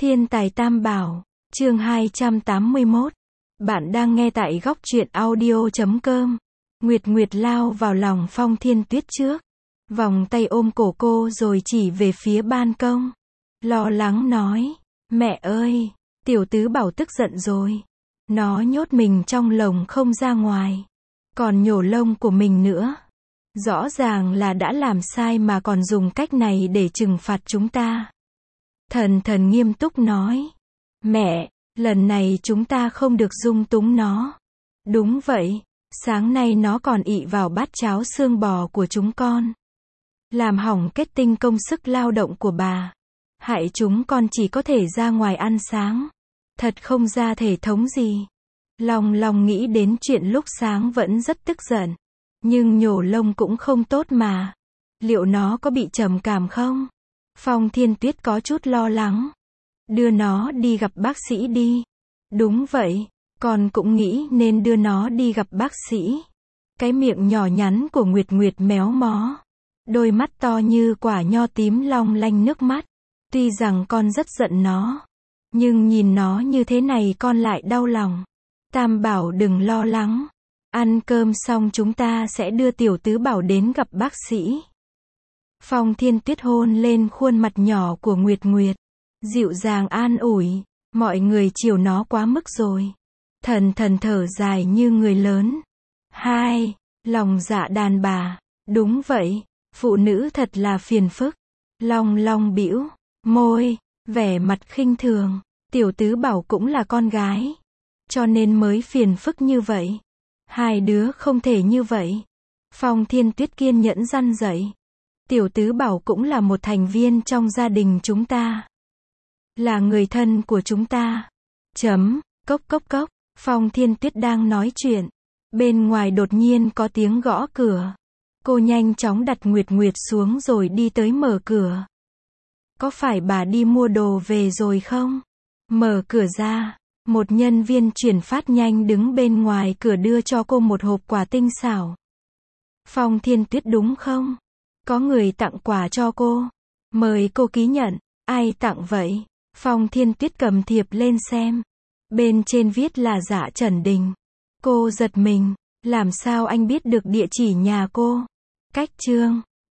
Thiên tài tam bảo, chương 281. Bạn đang nghe tại góc truyện audio.com. Nguyệt Nguyệt lao vào lòng Phong Thiên Tuyết trước, vòng tay ôm cổ cô rồi chỉ về phía ban công. Lo lắng nói, mẹ ơi, tiểu tứ bảo tức giận rồi. Nó nhốt mình trong lồng không ra ngoài, còn nhổ lông của mình nữa. Rõ ràng là đã làm sai mà còn dùng cách này để trừng phạt chúng ta. Thần thần nghiêm túc nói, mẹ, lần này chúng ta không được dung túng nó. Đúng vậy, sáng nay nó còn ị vào bát cháo xương bò của chúng con, làm hỏng kết tinh công sức lao động của bà, hại chúng con chỉ có thể ra ngoài ăn sáng, thật không ra thể thống gì. Lòng nghĩ đến chuyện lúc sáng vẫn rất tức giận, nhưng nhổ lông cũng không tốt mà. Liệu nó có bị trầm cảm không? Phong Thiên Tuyết có chút lo lắng. Đưa nó đi gặp bác sĩ đi. Đúng vậy, con cũng nghĩ nên đưa nó đi gặp bác sĩ. Cái miệng nhỏ nhắn của Nguyệt Nguyệt méo mó, đôi mắt to như quả nho tím long lanh nước mắt. Tuy rằng con rất giận nó, nhưng nhìn nó như thế này con lại đau lòng. Tam bảo đừng lo lắng. Ăn cơm xong chúng ta sẽ đưa tiểu tứ bảo đến gặp bác sĩ. Phong Thiên Tuyết hôn lên khuôn mặt nhỏ của Nguyệt Nguyệt, dịu dàng an ủi, mọi người chiều nó quá mức rồi. Thần thần thở dài như người lớn. Hai, lòng dạ đàn bà, đúng vậy, phụ nữ thật là phiền phức. Long bĩu môi, vẻ mặt khinh thường, tiểu tứ bảo cũng là con gái, cho nên mới phiền phức như vậy. Hai đứa không thể như vậy. Phong Thiên Tuyết kiên nhẫn răn dạy. Tiểu tứ bảo cũng là một thành viên trong gia đình chúng ta, là người thân của chúng ta. Cốc cốc cốc. Phong Thiên Tuyết đang nói chuyện, bên ngoài đột nhiên có tiếng gõ cửa. Cô nhanh chóng đặt Nguyệt Nguyệt xuống rồi đi tới mở cửa. Có phải bà đi mua đồ về rồi không? Mở cửa ra, một nhân viên chuyển phát nhanh đứng bên ngoài cửa đưa cho cô một hộp quà tinh xảo. Phong Thiên Tuyết đúng không? Có người tặng quà cho cô. Mời cô ký nhận. Ai tặng vậy? Phong Thiên Tuyết cầm thiệp lên xem. Bên trên viết là Dạ Trần Đình. Cô giật mình. Làm sao anh biết được địa chỉ nhà cô? Cách Trương.